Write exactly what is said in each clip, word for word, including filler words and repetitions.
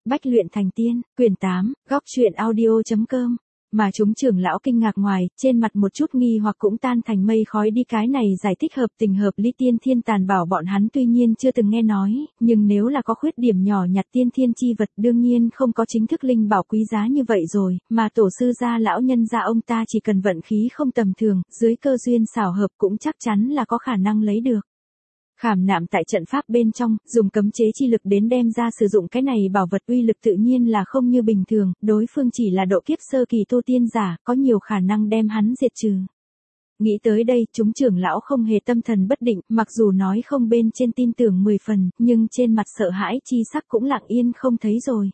Bách luyện thành tiên, quyển tám, góc truyện audio.com. Mà chúng trưởng lão kinh ngạc ngoài, trên mặt một chút nghi hoặc cũng tan thành mây khói đi. Cái này giải thích hợp tình hợp lý. Tiên thiên tàn bảo bọn hắn tuy nhiên chưa từng nghe nói, nhưng nếu là có khuyết điểm nhỏ nhặt tiên thiên chi vật đương nhiên không có chính thức linh bảo quý giá như vậy rồi, mà tổ sư gia lão nhân gia ông ta chỉ cần vận khí không tầm thường, dưới cơ duyên xảo hợp cũng chắc chắn là có khả năng lấy được. Khảm nạm tại trận pháp bên trong, dùng cấm chế chi lực đến đem ra sử dụng cái này bảo vật uy lực tự nhiên là không như bình thường, đối phương chỉ là độ kiếp sơ kỳ tu tiên giả, có nhiều khả năng đem hắn diệt trừ. Nghĩ tới đây, chúng trưởng lão không hề tâm thần bất định, mặc dù nói không bên trên tin tưởng mười phần, nhưng trên mặt sợ hãi chi sắc cũng lặng yên không thấy rồi.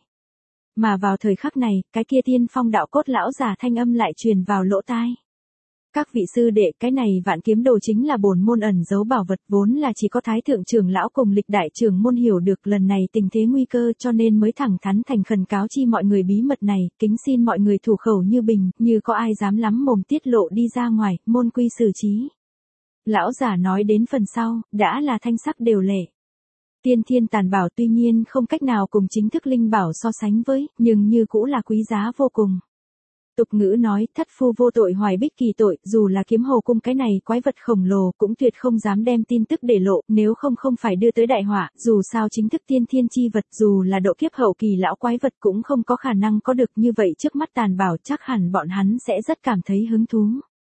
Mà vào thời khắc này, cái kia tiên phong đạo cốt lão giả thanh âm lại truyền vào lỗ tai. Các vị sư đệ, cái này vạn kiếm đồ chính là bổn môn ẩn giấu bảo vật, vốn là chỉ có thái thượng trưởng lão cùng lịch đại trưởng môn hiểu được lần này tình thế nguy cơ, cho nên mới thẳng thắn thành khẩn cáo chi mọi người bí mật này, kính xin mọi người thủ khẩu như bình, như có ai dám lắm mồm tiết lộ đi ra ngoài, môn quy xử trí. Lão giả nói đến phần sau, đã là thanh sắc đều lệ. Tiên thiên tàn bảo tuy nhiên không cách nào cùng chính thức linh bảo so sánh với, nhưng như cũ là quý giá vô cùng. Tục ngữ nói, thất phu vô tội hoài bích kỳ tội, dù là kiếm hồ cung cái này quái vật khổng lồ cũng tuyệt không dám đem tin tức để lộ, nếu không không phải đưa tới đại họa, dù sao chính thức tiên thiên chi vật, dù là độ kiếp hậu kỳ lão quái vật cũng không có khả năng có được như vậy trước mắt tàn bảo, chắc hẳn bọn hắn sẽ rất cảm thấy hứng thú.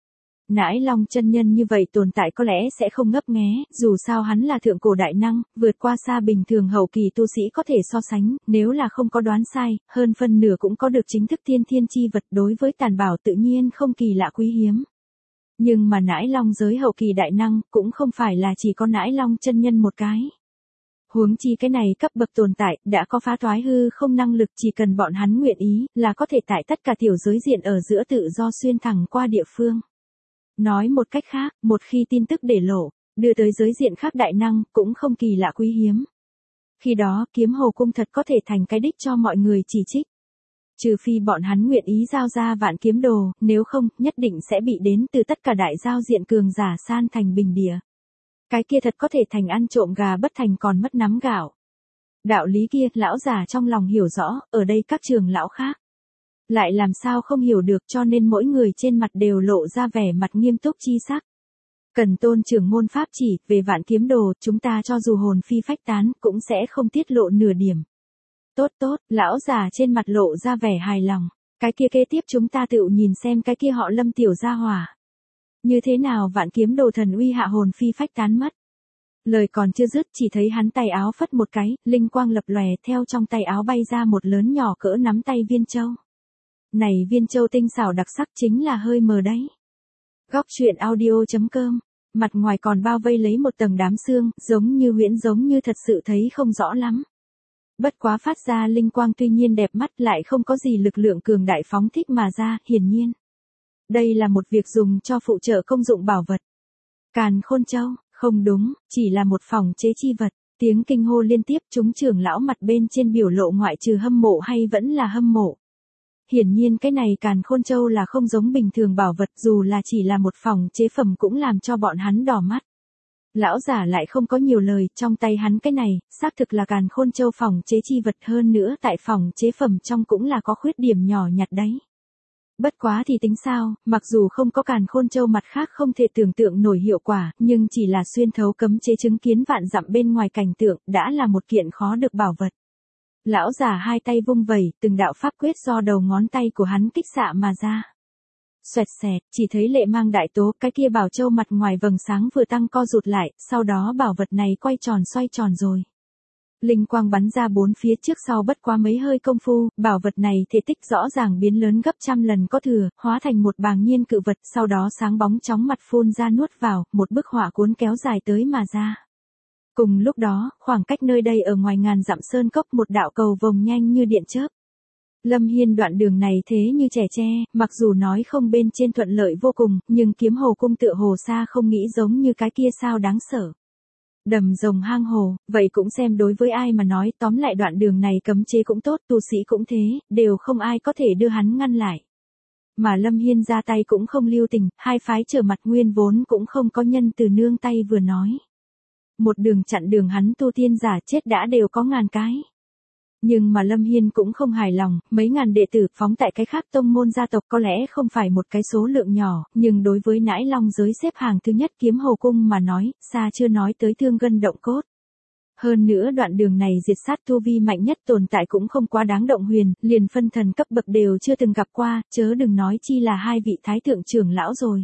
Nãi Long chân nhân như vậy tồn tại có lẽ sẽ không ngấp nghé, dù sao hắn là thượng cổ đại năng, vượt qua xa bình thường hậu kỳ tu sĩ có thể so sánh, nếu là không có đoán sai, hơn phân nửa cũng có được chính thức tiên thiên chi vật, đối với tàn bảo tự nhiên không kỳ lạ quý hiếm. Nhưng mà Nãi Long giới hậu kỳ đại năng, cũng không phải là chỉ có Nãi Long chân nhân một cái. Huống chi cái này cấp bậc tồn tại, đã có phá toái hư không năng lực, chỉ cần bọn hắn nguyện ý, là có thể tại tất cả tiểu giới diện ở giữa tự do xuyên thẳng qua địa phương. Nói một cách khác, một khi tin tức để lộ, đưa tới giới diện khác đại năng, cũng không kỳ lạ quý hiếm. Khi đó, kiếm hồ cung thật có thể thành cái đích cho mọi người chỉ trích. Trừ phi bọn hắn nguyện ý giao ra vạn kiếm đồ, nếu không, nhất định sẽ bị đến từ tất cả đại giao diện cường giả san thành bình địa. Cái kia thật có thể thành ăn trộm gà bất thành còn mất nắm gạo. Đạo lý kia, lão già trong lòng hiểu rõ, ở đây các trường lão khác. Lại làm sao không hiểu được, cho nên mỗi người trên mặt đều lộ ra vẻ mặt nghiêm túc chi sắc. Cần tôn trưởng môn pháp chỉ, về vạn kiếm đồ, chúng ta cho dù hồn phi phách tán, cũng sẽ không tiết lộ nửa điểm. Tốt tốt, lão già trên mặt lộ ra vẻ hài lòng. Cái kia kế tiếp chúng ta tự nhìn xem cái kia họ Lâm tiểu gia hỏa. Như thế nào vạn kiếm đồ thần uy hạ hồn phi phách tán mất. Lời còn chưa dứt, chỉ thấy hắn tay áo phất một cái, linh quang lập lòe, theo trong tay áo bay ra một lớn nhỏ cỡ nắm tay viên châu. Này viên châu tinh xảo đặc sắc chính là hơi mờ đấy. Góc truyện audio.com. Mặt ngoài còn bao vây lấy một tầng đám sương, giống như huyễn, giống như thật sự thấy không rõ lắm. Bất quá phát ra linh quang tuy nhiên đẹp mắt, lại không có gì lực lượng cường đại phóng thích mà ra, hiển nhiên. Đây là một việc dùng cho phụ trợ công dụng bảo vật. Càn Khôn Châu, không đúng, chỉ là một phòng chế chi vật. Tiếng kinh hô liên tiếp, chúng trưởng lão mặt bên trên biểu lộ ngoại trừ hâm mộ hay vẫn là hâm mộ. Hiển nhiên cái này Càn Khôn Châu là không giống bình thường bảo vật, dù là chỉ là một phòng chế phẩm cũng làm cho bọn hắn đỏ mắt. Lão giả lại không có nhiều lời, trong tay hắn cái này, xác thực là Càn Khôn Châu phòng chế chi vật, hơn nữa tại phòng chế phẩm trong cũng là có khuyết điểm nhỏ nhặt đấy. Bất quá thì tính sao, mặc dù không có Càn Khôn Châu mặt khác không thể tưởng tượng nổi hiệu quả, nhưng chỉ là xuyên thấu cấm chế chứng kiến vạn dặm bên ngoài cảnh tượng, đã là một kiện khó được bảo vật. Lão già hai tay vung vẩy, từng đạo pháp quyết do đầu ngón tay của hắn kích xạ mà ra. Xoẹt xẹt, chỉ thấy lệ mang đại tố, cái kia bảo châu mặt ngoài vầng sáng vừa tăng co rụt lại, sau đó bảo vật này quay tròn xoay tròn rồi. Linh quang bắn ra bốn phía trước sau bất quá mấy hơi công phu, bảo vật này thể tích rõ ràng biến lớn gấp trăm lần có thừa, hóa thành một bàng nhiên cự vật, sau đó sáng bóng chóng mặt phun ra nuốt vào, một bức họa cuốn kéo dài tới mà ra. Cùng lúc đó, khoảng cách nơi đây ở ngoài ngàn dặm sơn cốc một đạo cầu vồng nhanh như điện chớp. Lâm Hiên đoạn đường này thế như trẻ tre, mặc dù nói không bên trên thuận lợi vô cùng, nhưng kiếm hồ cung tựa hồ xa không nghĩ giống như cái kia sao đáng sợ. Đầm rồng hang hồ, vậy cũng xem đối với ai mà nói, tóm lại đoạn đường này cấm chế cũng tốt, tu sĩ cũng thế, đều không ai có thể đưa hắn ngăn lại. Mà Lâm Hiên ra tay cũng không lưu tình, hai phái trở mặt nguyên vốn cũng không có nhân từ nương tay vừa nói. Một đường chặn đường hắn tu tiên giả chết đã đều có ngàn cái. Nhưng mà Lâm Hiên cũng không hài lòng, mấy ngàn đệ tử phóng tại cái khác tông môn gia tộc có lẽ không phải một cái số lượng nhỏ, nhưng đối với nãi long giới xếp hàng thứ nhất Kiếm Hồ Cung mà nói, xa chưa nói tới thương gân động cốt. Hơn nữa đoạn đường này diệt sát tu vi mạnh nhất tồn tại cũng không quá đáng động huyền, liền phân thần cấp bậc đều chưa từng gặp qua, chớ đừng nói chi là hai vị thái thượng trưởng lão rồi.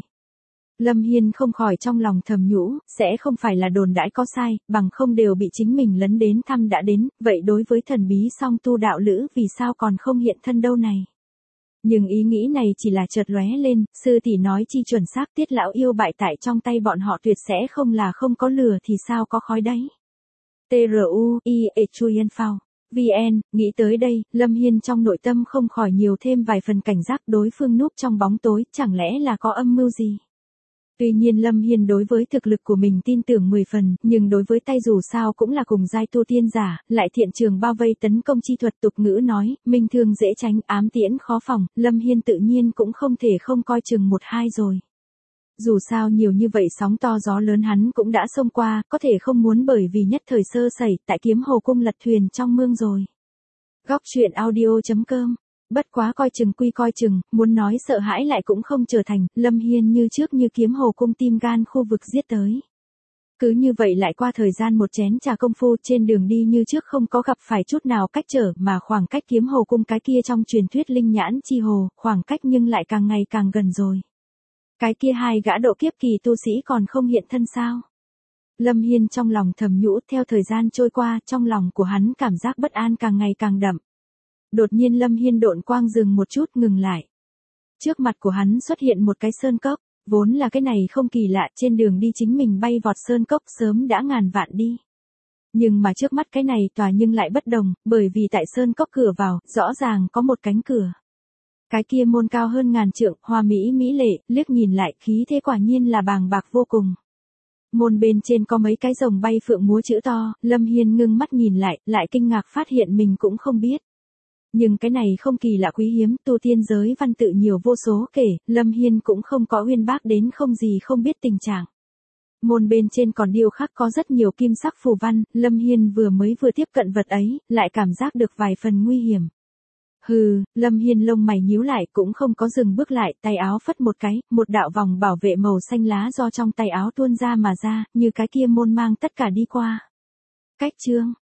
Lâm Hiên không khỏi trong lòng thầm nhũ, sẽ không phải là đồn đãi có sai, bằng không đều bị chính mình lấn đến thăm đã đến, vậy đối với thần bí song tu đạo lữ vì sao còn không hiện thân đâu này. Nhưng ý nghĩ này chỉ là chợt lóe lên, sư tỷ nói chi chuẩn xác Tiết lão yêu bại tại trong tay bọn họ tuyệt sẽ không là không có lửa thì sao có khói đấy. T R U I E Chuyen Phao V N, nghĩ tới đây, Lâm Hiên trong nội tâm không khỏi nhiều thêm vài phần cảnh giác đối phương núp trong bóng tối, chẳng lẽ là có âm mưu gì. Tuy nhiên Lâm Hiên đối với thực lực của mình tin tưởng mười phần, nhưng đối với tay dù sao cũng là cùng giai tu tiên giả, lại thiện trường bao vây tấn công chi thuật tục ngữ nói, minh thương dễ tránh ám tiễn khó phòng, Lâm Hiên tự nhiên cũng không thể không coi chừng một hai rồi. Dù sao nhiều như vậy sóng to gió lớn hắn cũng đã xông qua, có thể không muốn bởi vì nhất thời sơ sẩy tại Kiếm Hồ Cung lật thuyền trong mương rồi. Góc truyện audio chấm com. Bất quá coi chừng quy coi chừng, muốn nói sợ hãi lại cũng không trở thành, Lâm Hiên như trước như Kiếm Hồ Cung tim gan khu vực giết tới. Cứ như vậy lại qua thời gian một chén trà công phu trên đường đi như trước không có gặp phải chút nào cách trở mà khoảng cách Kiếm Hồ Cung cái kia trong truyền thuyết linh nhãn chi hồ, khoảng cách nhưng lại càng ngày càng gần rồi. Cái kia hai gã độ kiếp kỳ tu sĩ còn không hiện thân sao? Lâm Hiên trong lòng thầm nhũ theo thời gian trôi qua trong lòng của hắn cảm giác bất an càng ngày càng đậm. Đột nhiên Lâm Hiên độn quang dừng một chút ngừng lại. Trước mặt của hắn xuất hiện một cái sơn cốc, vốn là cái này không kỳ lạ trên đường đi chính mình bay vọt sơn cốc sớm đã ngàn vạn đi. Nhưng mà trước mắt cái này tòa nhưng lại bất đồng, bởi vì tại sơn cốc cửa vào, rõ ràng có một cánh cửa. Cái kia môn cao hơn ngàn trượng, hoa mỹ mỹ lệ, liếc nhìn lại khí thế quả nhiên là bàng bạc vô cùng. Môn bên trên có mấy cái rồng bay phượng múa chữ to, Lâm Hiên ngưng mắt nhìn lại, lại kinh ngạc phát hiện mình cũng không biết. Nhưng cái này không kỳ lạ quý hiếm, tu tiên giới văn tự nhiều vô số kể, Lâm Hiên cũng không có uyên bác đến không gì không biết tình trạng. Môn bên trên còn điêu khắc có rất nhiều kim sắc phù văn, Lâm Hiên vừa mới vừa tiếp cận vật ấy, lại cảm giác được vài phần nguy hiểm. Hừ, Lâm Hiên lông mày nhíu lại cũng không có dừng bước lại, tay áo phất một cái, một đạo vòng bảo vệ màu xanh lá do trong tay áo tuôn ra mà ra, như cái kia môn mang tất cả đi qua. Cách chương